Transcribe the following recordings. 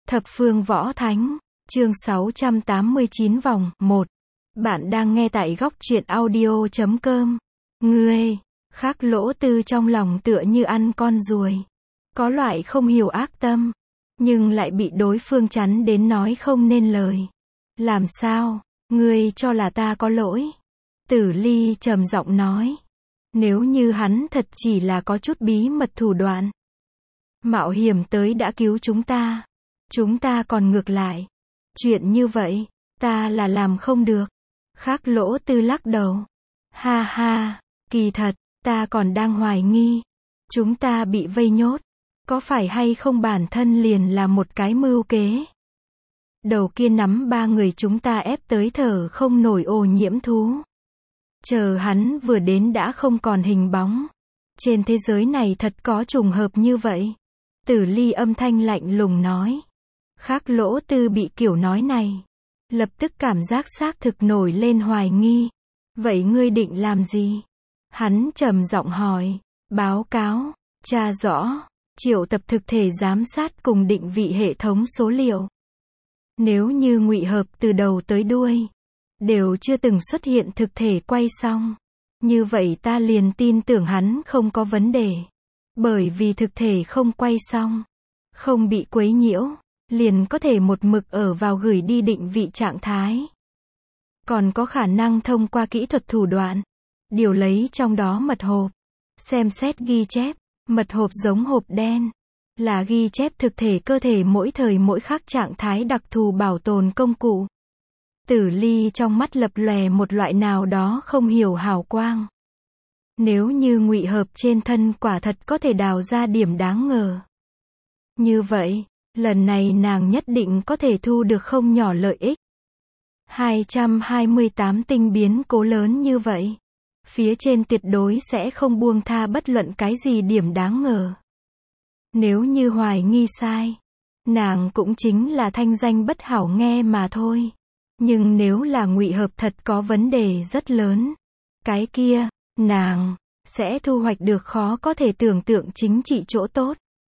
Thập phương võ thánh, chương 689 vòng 1. Bạn đang nghe tại góc truyện audio.com. Ngươi, Khắc Lỗ Tư trong lòng tựa như ăn con ruồi. Có loại không hiểu ác tâm, nhưng lại bị đối phương chắn đến nói không nên lời. Làm sao, ngươi cho là ta có lỗi? Tử Ly trầm giọng nói. Nếu như hắn thật chỉ là có chút bí mật thủ đoạn, mạo hiểm tới đã cứu chúng ta còn ngược lại. Chuyện như vậy, ta là làm không được. Khắc Lỗ Tư lắc đầu. Ha ha, kỳ thật, ta còn đang hoài nghi. Chúng ta bị vây nhốt, có phải hay không bản thân liền là một cái mưu kế? Đầu kia nắm ba người chúng ta ép tới thở không nổi ô nhiễm thú. Chờ hắn vừa đến đã không còn hình bóng. Trên thế giới này thật có trùng hợp như vậy. Tử Ly âm thanh lạnh lùng nói. Khắc Lỗ Tư bị kiểu nói này, lập tức cảm giác xác thực nổi lên hoài nghi. Vậy ngươi định làm gì? Hắn trầm giọng hỏi. Báo cáo, tra rõ, triệu tập thực thể giám sát cùng định vị hệ thống số liệu. Nếu như ngụy hợp từ đầu tới đuôi đều chưa từng xuất hiện thực thể quay xong, như vậy ta liền tin tưởng hắn không có vấn đề. Bởi vì thực thể không quay xong, không bị quấy nhiễu, liền có thể một mực ở vào gửi đi định vị trạng thái. Còn có khả năng thông qua kỹ thuật thủ đoạn, điều lấy trong đó mật hộp, xem xét ghi chép. Mật hộp giống hộp đen, là ghi chép thực thể cơ thể mỗi thời mỗi khắc trạng thái đặc thù bảo tồn công cụ. Tử Ly trong mắt lập lòe một loại nào đó không hiểu hào quang. Nếu như ngụy hợp trên thân quả thật có thể đào ra điểm đáng ngờ, như vậy, lần này nàng nhất định có thể thu được không nhỏ lợi ích. 228 tinh biến cố lớn như vậy, phía trên tuyệt đối sẽ không buông tha bất luận cái gì điểm đáng ngờ. Nếu như hoài nghi sai, nàng cũng chính là thanh danh bất hảo nghe mà thôi. Nhưng nếu là ngụy hợp thật có vấn đề rất lớn, cái kia, nàng sẽ thu hoạch được khó có thể tưởng tượng chính trị chỗ tốt.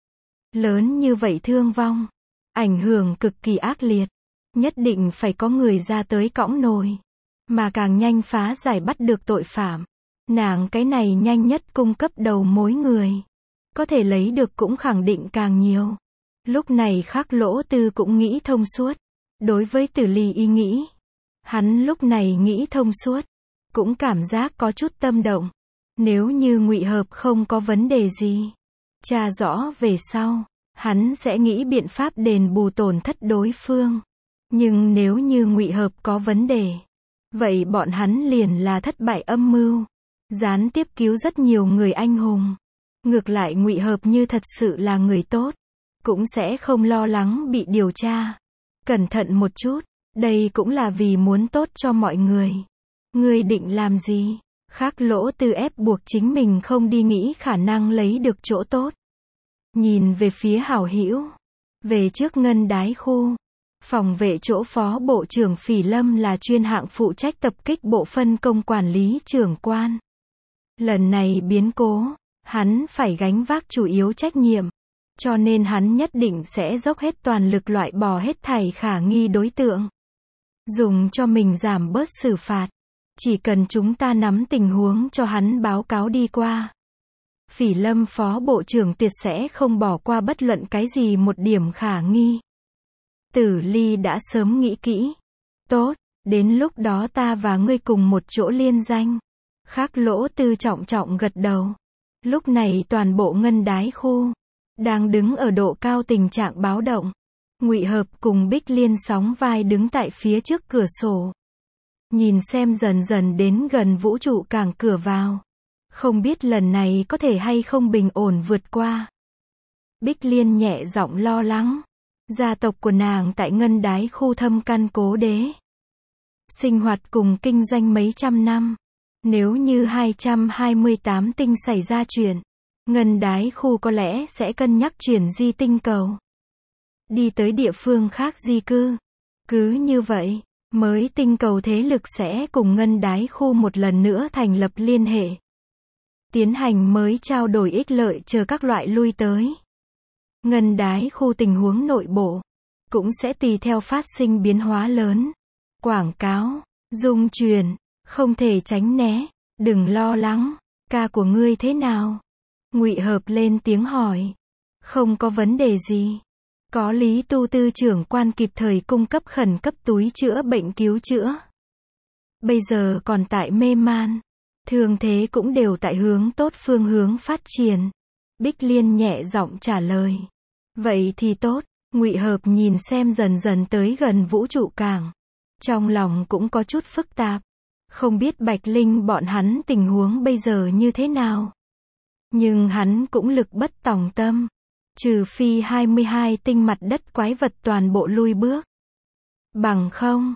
Lớn như vậy thương vong, ảnh hưởng cực kỳ ác liệt, nhất định phải có người ra tới cõng nồi, mà càng nhanh phá giải bắt được tội phạm. Nàng cái này nhanh nhất cung cấp đầu mối người, có thể lấy được cũng khẳng định càng nhiều. Lúc này Khắc Lỗ Tư cũng nghĩ thông suốt. Đối với Tử Ly ý nghĩ, hắn lúc này nghĩ thông suốt, cũng cảm giác có chút tâm động. Nếu như ngụy hợp không có vấn đề gì, tra rõ về sau, hắn sẽ nghĩ biện pháp đền bù tổn thất đối phương. Nhưng nếu như ngụy hợp có vấn đề, vậy bọn hắn liền là thất bại âm mưu, gián tiếp cứu rất nhiều người anh hùng. Ngược lại ngụy hợp như thật sự là người tốt, cũng sẽ không lo lắng bị điều tra. Cẩn thận một chút, đây cũng là vì muốn tốt cho mọi người. Ngươi định làm gì? Khắc Lỗ Tư ép buộc chính mình không đi nghĩ khả năng lấy được chỗ tốt. Nhìn về phía hảo hữu, về trước ngân đái khu, phòng vệ chỗ phó bộ trưởng Phỉ Lâm là chuyên hạng phụ trách tập kích bộ phân công quản lý trưởng quan. Lần này biến cố, hắn phải gánh vác chủ yếu trách nhiệm. Cho nên hắn nhất định sẽ dốc hết toàn lực loại bỏ hết thảy khả nghi đối tượng, dùng cho mình giảm bớt xử phạt. Chỉ cần chúng ta nắm tình huống cho hắn báo cáo đi qua, Phỉ Lâm phó bộ trưởng tuyệt sẽ không bỏ qua bất luận cái gì một điểm khả nghi. Tử Ly đã sớm nghĩ kỹ. Tốt, đến lúc đó ta và ngươi cùng một chỗ liên danh. Khắc Lỗ Tư trọng trọng gật đầu. Lúc này toàn bộ ngân đái khu đang đứng ở độ cao tình trạng báo động. Ngụy hợp cùng Bích Liên sóng vai đứng tại phía trước cửa sổ, nhìn xem dần dần đến gần vũ trụ cảng cửa vào. Không biết lần này có thể hay không bình ổn vượt qua. Bích Liên nhẹ giọng lo lắng. Gia tộc của nàng tại ngân đái khu thâm căn cố đế, sinh hoạt cùng kinh doanh mấy trăm năm. Nếu như 228 tinh xảy ra chuyện, ngân đái khu có lẽ sẽ cân nhắc chuyển di tinh cầu, đi tới địa phương khác di cư. Cứ như vậy, mới tinh cầu thế lực sẽ cùng ngân đái khu một lần nữa thành lập liên hệ, tiến hành mới trao đổi ích lợi chờ các loại lui tới. Ngân đái khu tình huống nội bộ, cũng sẽ tùy theo phát sinh biến hóa lớn. Quảng cáo, dung truyền, không thể tránh né, đừng lo lắng, ca của ngươi thế nào? Ngụy Hợp lên tiếng hỏi. Không có vấn đề gì. Có Lý Tu Tư trưởng quan kịp thời cung cấp khẩn cấp túi chữa bệnh cứu chữa. Bây giờ còn tại mê man. Thương thế cũng đều tại hướng tốt phương hướng phát triển. Bích Liên nhẹ giọng trả lời. Vậy thì tốt. Ngụy Hợp nhìn xem dần dần tới gần vũ trụ cảng. Trong lòng cũng có chút phức tạp. Không biết Bạch Linh bọn hắn tình huống bây giờ như thế nào. Nhưng hắn cũng lực bất tòng tâm. Trừ phi 22 tinh mặt đất quái vật toàn bộ lui bước. Bằng không,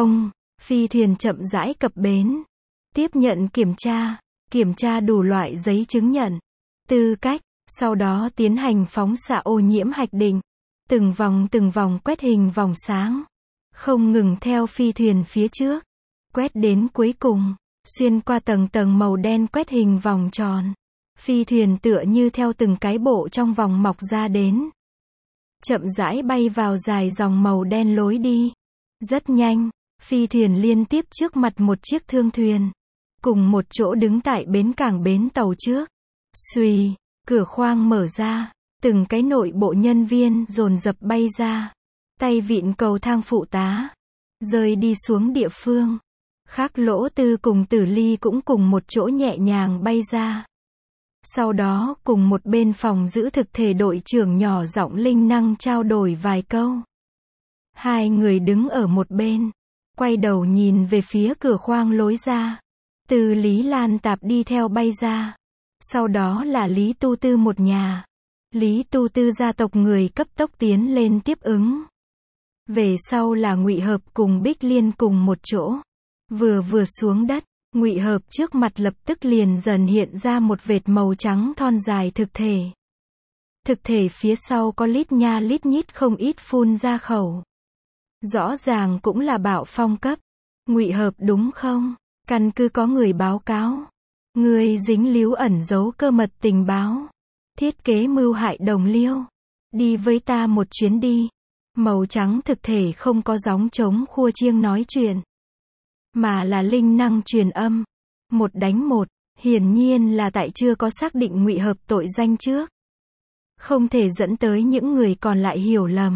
phi thuyền chậm rãi cập bến. Tiếp nhận kiểm tra đủ loại giấy chứng nhận, tư cách, sau đó tiến hành phóng xạ ô nhiễm hạch định. Từng vòng quét hình vòng sáng. Không ngừng theo phi thuyền phía trước. Quét đến cuối cùng, xuyên qua tầng màu đen quét hình vòng tròn. Phi thuyền tựa như theo từng cái bộ trong vòng mọc ra đến. Chậm rãi bay vào dài dòng màu đen lối đi. Rất nhanh, phi thuyền liên tiếp trước mặt một chiếc thương thuyền. Cùng một chỗ đứng tại bến cảng bến tàu trước. Xuy, cửa khoang mở ra. Từng cái nội bộ nhân viên dồn dập bay ra. Tay vịn cầu thang phụ tá. Rơi đi xuống địa phương. Khắc Lỗ Tư cùng Tử Ly cũng cùng một chỗ nhẹ nhàng bay ra. Sau đó cùng một bên phòng giữ thực thể đội trưởng nhỏ giọng linh năng trao đổi vài câu. Hai người đứng ở một bên. Quay đầu nhìn về phía cửa khoang lối ra. Từ Lý Lan Tạp đi theo bay ra. Sau đó là Lý Tu Tư một nhà. Lý Tu Tư gia tộc người cấp tốc tiến lên tiếp ứng. Về sau là Ngụy Hợp cùng Bích Liên cùng một chỗ. Vừa xuống đất, Ngụy Hợp trước mặt lập tức liền dần hiện ra một vệt màu trắng thon dài thực thể. Thực thể phía sau có lít nha lít nhít không ít phun ra khẩu. Rõ ràng cũng là bạo phong cấp. Ngụy Hợp đúng không? Căn cứ có người báo cáo. Ngươi dính líu ẩn giấu cơ mật tình báo. Thiết kế mưu hại đồng liêu. Đi với ta một chuyến đi. Màu trắng thực thể không có gióng trống khua chiêng nói chuyện. Mà là linh năng truyền âm. Một đánh một. Hiển nhiên là tại chưa có xác định Ngụy Hợp tội danh trước. Không thể dẫn tới những người còn lại hiểu lầm.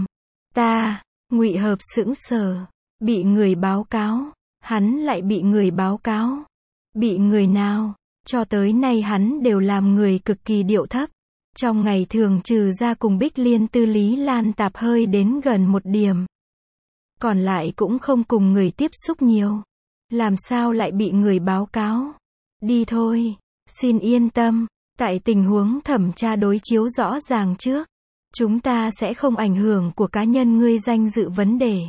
Ngụy Hợp sững sờ. Bị người báo cáo. Hắn lại bị người báo cáo. Bị người nào? Cho tới nay hắn đều làm người cực kỳ điệu thấp. Trong ngày thường trừ ra cùng Bích Liên Tư Lý Lan Tạp hơi đến gần một điểm. Còn lại cũng không cùng người tiếp xúc nhiều. Làm sao lại bị người báo cáo? Đi thôi. Xin yên tâm. Tại tình huống thẩm tra đối chiếu rõ ràng trước. Chúng ta sẽ không ảnh hưởng của cá nhân ngươi danh dự vấn đề.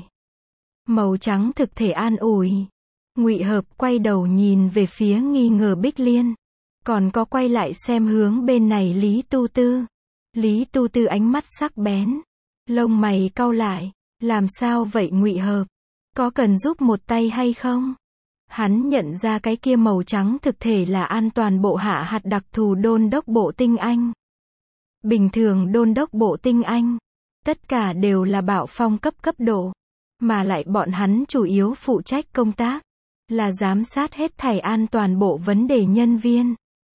Màu trắng thực thể an ủi. Ngụy Hợp quay đầu nhìn về phía nghi ngờ Bích Liên. Còn có quay lại xem hướng bên này Lý Tu Tư. Lý Tu Tư ánh mắt sắc bén. Lông mày cau lại. Làm sao vậy Ngụy Hợp? Có cần giúp một tay hay không? Hắn nhận ra cái kia màu trắng thực thể là an toàn bộ hạ hạt đặc thù đôn đốc bộ tinh anh. Bình thường đôn đốc bộ tinh anh. Tất cả đều là bạo phong cấp độ. Mà lại bọn hắn chủ yếu phụ trách công tác. Là giám sát hết thảy an toàn bộ vấn đề nhân viên.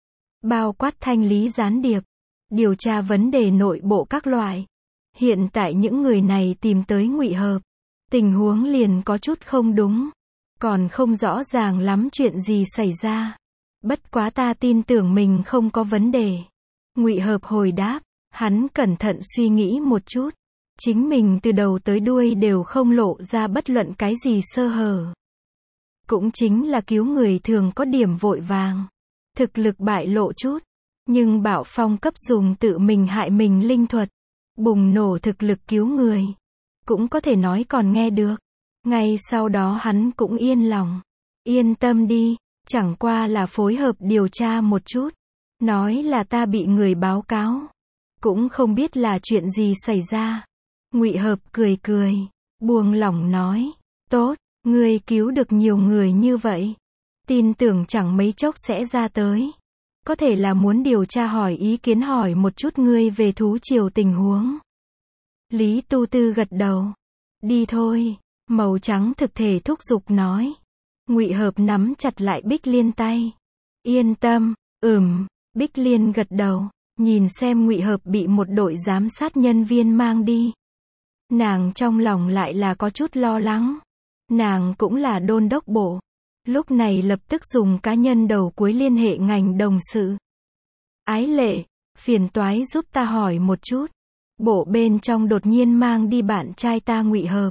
Bao quát thanh lý gián điệp. Điều tra vấn đề nội bộ các loại. Hiện tại những người này tìm tới Ngụy Hợp. Tình huống liền có chút không đúng. Còn không rõ ràng lắm chuyện gì xảy ra. Bất quá ta tin tưởng mình không có vấn đề. Ngụy Hợp hồi đáp. Hắn cẩn thận suy nghĩ một chút. Chính mình từ đầu tới đuôi đều không lộ ra bất luận cái gì sơ hở. Cũng chính là cứu người thường có điểm vội vàng. Thực lực bại lộ chút. Nhưng bạo phong cấp dùng tự mình hại mình linh thuật. Bùng nổ thực lực cứu người. Cũng có thể nói còn nghe được. Ngay sau đó hắn cũng yên lòng. Yên tâm đi. Chẳng qua là phối hợp điều tra một chút. Nói là ta bị người báo cáo. Cũng không biết là chuyện gì xảy ra. Ngụy Hợp cười. Buông lỏng nói. Tốt. Ngươi cứu được nhiều người như vậy. Tin tưởng chẳng mấy chốc sẽ ra tới. Có thể là muốn điều tra hỏi ý kiến hỏi một chút ngươi về thú triều tình huống. Lý Tu Tư gật đầu. Đi thôi, màu trắng thực thể thúc giục nói. Ngụy Hợp nắm chặt lại Bích Liên tay. Yên tâm, Bích Liên gật đầu, nhìn xem Ngụy Hợp bị một đội giám sát nhân viên mang đi. Nàng trong lòng lại là có chút lo lắng. Nàng cũng là đôn đốc bộ. Lúc này lập tức dùng cá nhân đầu cuối liên hệ ngành đồng sự. Ái Lệ, phiền toái giúp ta hỏi một chút. Bộ bên trong đột nhiên mang đi bạn trai ta Ngụy Hợp.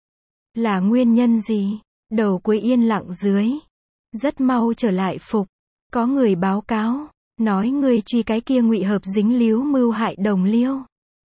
Là nguyên nhân gì? Đầu cuối yên lặng dưới. Rất mau trở lại phục. Có người báo cáo, nói người truy cái kia Ngụy Hợp dính líu mưu hại đồng liêu.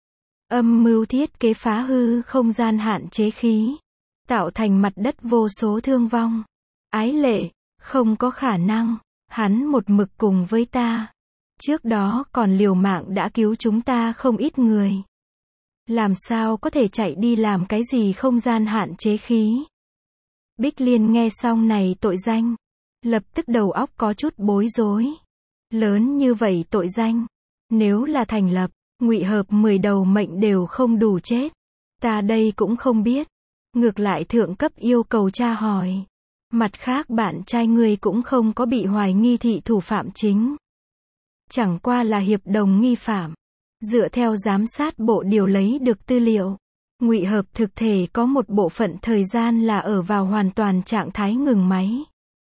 Âm mưu thiết kế phá hư không gian hạn chế khí. Tạo thành mặt đất vô số thương vong. Ái Lệ, không có khả năng. Hắn một mực cùng với ta. Trước đó còn liều mạng đã cứu chúng ta không ít người. Làm sao có thể chạy đi làm cái gì không gian hạn chế khí? Bích Liên nghe xong này tội danh. Lập tức đầu óc có chút bối rối. Lớn như vậy tội danh. Nếu là thành lập, Ngụy Hợp 10 đầu mệnh đều không đủ chết. Ta đây cũng không biết. Ngược lại thượng cấp yêu cầu tra hỏi. Mặt khác bạn trai ngươi cũng không có bị hoài nghi thị thủ phạm chính. Chẳng qua là hiệp đồng nghi phạm. Dựa theo giám sát bộ điều lấy được tư liệu, Ngụy Hợp thực thể có một bộ phận thời gian là ở vào hoàn toàn trạng thái ngừng máy.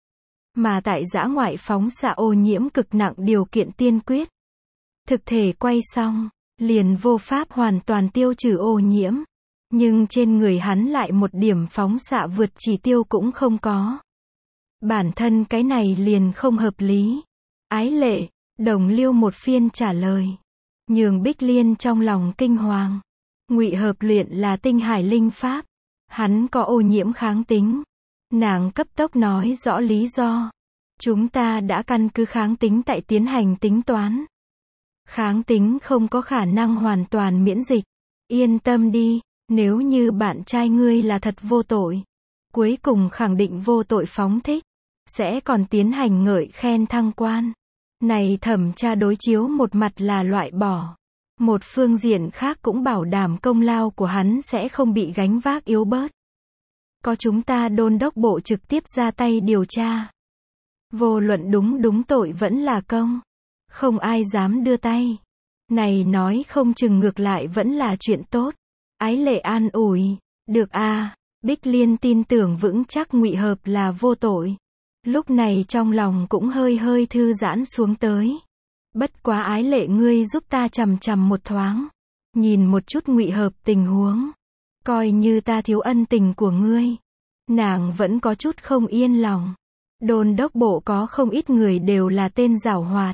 Mà tại dã ngoại phóng xạ ô nhiễm cực nặng điều kiện tiên quyết. Thực thể quay xong, liền vô pháp hoàn toàn tiêu trừ ô nhiễm. Nhưng trên người hắn lại một điểm phóng xạ vượt chỉ tiêu cũng không có. Bản thân cái này liền không hợp lý. Ái Lệ, đồng liêu một phiên trả lời. Nhường Bích Liên trong lòng kinh hoàng. Ngụy Hợp luyện là tinh hải linh pháp. Hắn có ô nhiễm kháng tính. Nàng cấp tốc nói rõ lý do. Chúng ta đã căn cứ kháng tính tại tiến hành tính toán. Kháng tính không có khả năng hoàn toàn miễn dịch. Yên tâm đi, nếu như bạn trai ngươi là thật vô tội. Cuối cùng khẳng định vô tội phóng thích. Sẽ còn tiến hành ngợi khen thăng quan. Này thẩm tra đối chiếu một mặt là loại bỏ. Một phương diện khác cũng bảo đảm công lao của hắn sẽ không bị gánh vác yếu bớt. Có chúng ta đôn đốc bộ trực tiếp ra tay điều tra. Vô luận đúng tội vẫn là công. Không ai dám đưa tay. Này nói không chừng ngược lại vẫn là chuyện tốt. Ái Lệ an ủi. Được a, Bích Liên tin tưởng vững chắc Ngụy Hợp là vô tội. Lúc này trong lòng cũng hơi thư giãn xuống tới. Bất quá Ái Lệ ngươi giúp ta chằm chằm một thoáng. Nhìn một chút Ngụy Hợp tình huống. Coi như ta thiếu ân tình của ngươi. Nàng vẫn có chút không yên lòng. Đôn đốc bộ có không ít người đều là tên giảo hoạt.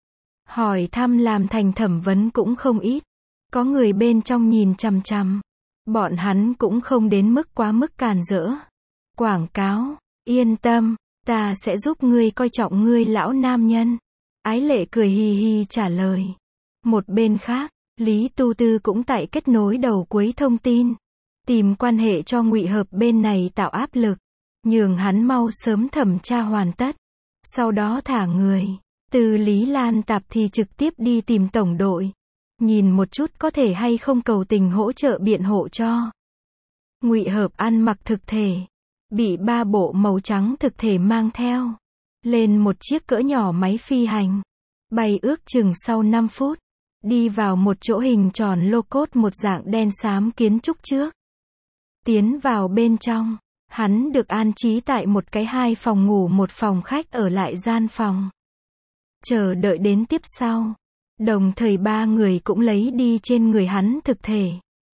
Hỏi thăm làm thành thẩm vấn cũng không ít. Có người bên trong nhìn chằm chằm. Bọn hắn cũng không đến mức quá mức càn rỡ. Quảng cáo, yên tâm, ta sẽ giúp ngươi coi trọng ngươi lão nam nhân. Ái Lệ cười hì hì trả lời. Một bên khác, Lý Tu Tư cũng tại kết nối đầu cuối thông tin. Tìm quan hệ cho Ngụy Hợp bên này tạo áp lực. Nhường hắn mau sớm thẩm tra hoàn tất. Sau đó thả người. Từ Lý Lan Tạp thì trực tiếp đi tìm tổng đội. Nhìn một chút có thể hay không cầu tình hỗ trợ biện hộ cho. Ngụy Hợp ăn mặc thực thể. Bị 3 bộ màu trắng thực thể mang theo. Lên một chiếc cỡ nhỏ máy phi hành. Bay ước chừng sau 5 phút. Đi vào một chỗ hình tròn lô cốt một dạng đen xám kiến trúc trước. Tiến vào bên trong. Hắn được an trí tại một cái 2 phòng ngủ một phòng khách ở lại gian phòng. Chờ đợi đến tiếp sau. Đồng thời 3 người cũng lấy đi trên người hắn thực thể.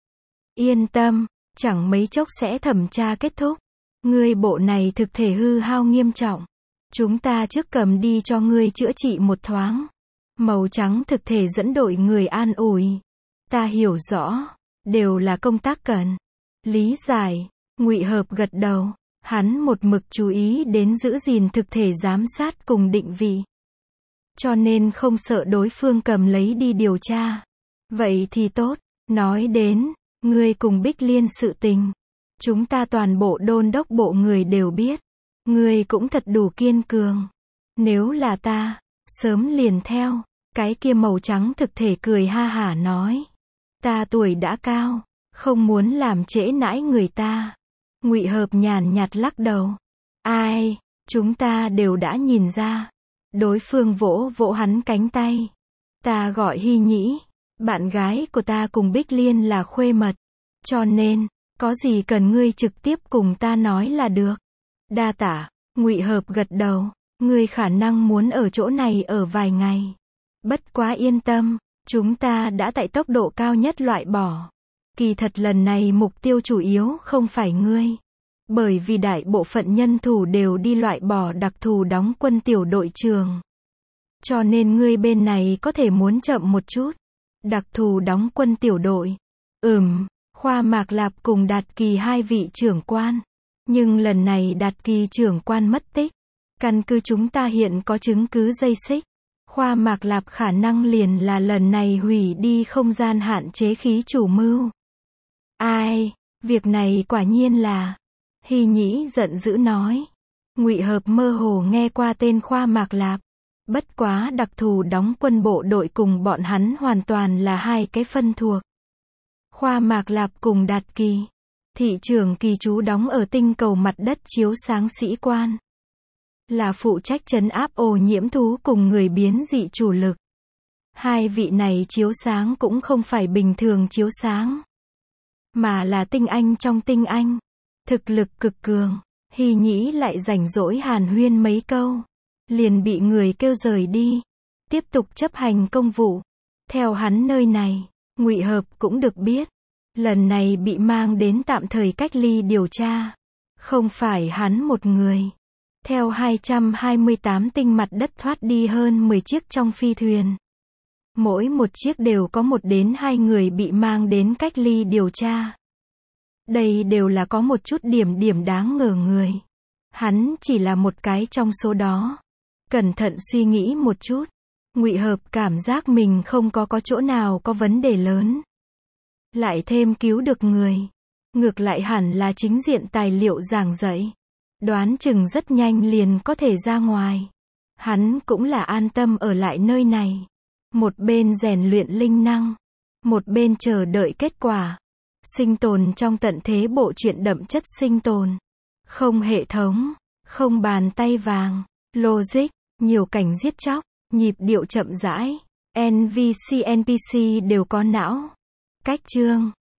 Yên tâm, chẳng mấy chốc sẽ thẩm tra kết thúc. Ngươi bộ này thực thể hư hao nghiêm trọng. Chúng ta trước cầm đi cho ngươi chữa trị một thoáng. Màu trắng thực thể dẫn đội người an ủi. Ta hiểu rõ, đều là công tác cần. Lý giải, Ngụy Hợp gật đầu. Hắn một mực chú ý đến giữ gìn thực thể giám sát cùng định vị. Cho nên không sợ đối phương cầm lấy đi điều tra. Vậy thì tốt, nói đến, ngươi cùng Bích Liên sự tình. Chúng ta toàn bộ đôn đốc bộ người đều biết. Ngươi cũng thật đủ kiên cường. Nếu là ta, sớm liền theo. Cái kia màu trắng thực thể cười ha hả nói. Ta tuổi đã cao, Không muốn làm trễ nãi người ta. Ngụy Hợp nhàn nhạt lắc đầu. Ai, chúng ta đều đã nhìn ra. Đối phương vỗ vỗ hắn cánh tay. Ta gọi Hy Nhĩ. Bạn gái của ta cùng Bích Liên là khuê mật. Cho nên, có gì cần ngươi trực tiếp cùng ta nói là được. Đa tạ. Ngụy Hợp gật đầu. Ngươi khả năng muốn ở chỗ này ở vài ngày. Bất quá yên tâm, chúng ta đã tại tốc độ cao nhất loại bỏ. Kỳ thật lần này mục tiêu chủ yếu không phải ngươi. Bởi vì đại bộ phận nhân thủ đều đi loại bỏ đặc thù đóng quân tiểu đội trường. Cho nên ngươi bên này có thể muốn chậm một chút. Đặc thù đóng quân tiểu đội. Khoa Mạc Lạp cùng Đạt Kỳ hai vị trưởng quan. Nhưng lần này Đạt Kỳ trưởng quan mất tích. Căn cứ chúng ta hiện có chứng cứ dây xích. Khoa Mạc Lạp khả năng liền là lần này hủy đi không gian hạn chế khí chủ mưu. Ai, việc này quả nhiên là. Hy Nhĩ giận dữ nói. Ngụy Hợp mơ hồ nghe qua tên Khoa Mạc Lạp. Bất quá đặc thù đóng quân bộ đội cùng bọn hắn hoàn toàn là hai cái phân thuộc. Khoa Mạc Lạp cùng Đạt Kỳ. Thị trưởng Kỳ trú đóng ở tinh cầu mặt đất chiếu sáng sĩ quan. Là phụ trách trấn áp ô nhiễm thú cùng người biến dị chủ lực. Hai vị này chiếu sáng cũng không phải bình thường chiếu sáng. Mà là tinh anh trong tinh anh. Thực lực cực cường. Hy Nhĩ lại rảnh rỗi hàn huyên mấy câu. Liền bị người kêu rời đi. Tiếp tục chấp hành công vụ. Theo hắn nơi này, Ngụy Hợp cũng được biết. Lần này bị mang đến tạm thời cách ly điều tra. Không phải hắn một người. Theo 228 tinh mặt đất thoát đi hơn 10 chiếc trong phi thuyền. Mỗi một chiếc đều có 1 đến 2 người bị mang đến cách ly điều tra. Đây đều là có một chút điểm đáng ngờ người. Hắn chỉ là một cái trong số đó. Cẩn thận suy nghĩ một chút. Ngụy Hợp cảm giác mình không có chỗ nào có vấn đề lớn. Lại thêm cứu được người. Ngược lại hẳn là chính diện tài liệu giảng dạy. Đoán chừng rất nhanh liền có thể ra ngoài. Hắn cũng là an tâm ở lại nơi này. Một bên rèn luyện linh năng. Một bên chờ đợi kết quả. Sinh tồn trong tận thế bộ truyện đậm chất sinh tồn. Không hệ thống. Không bàn tay vàng. Logic. Nhiều cảnh giết chóc. Nhịp điệu chậm rãi. NPC đều có não. Cách chương.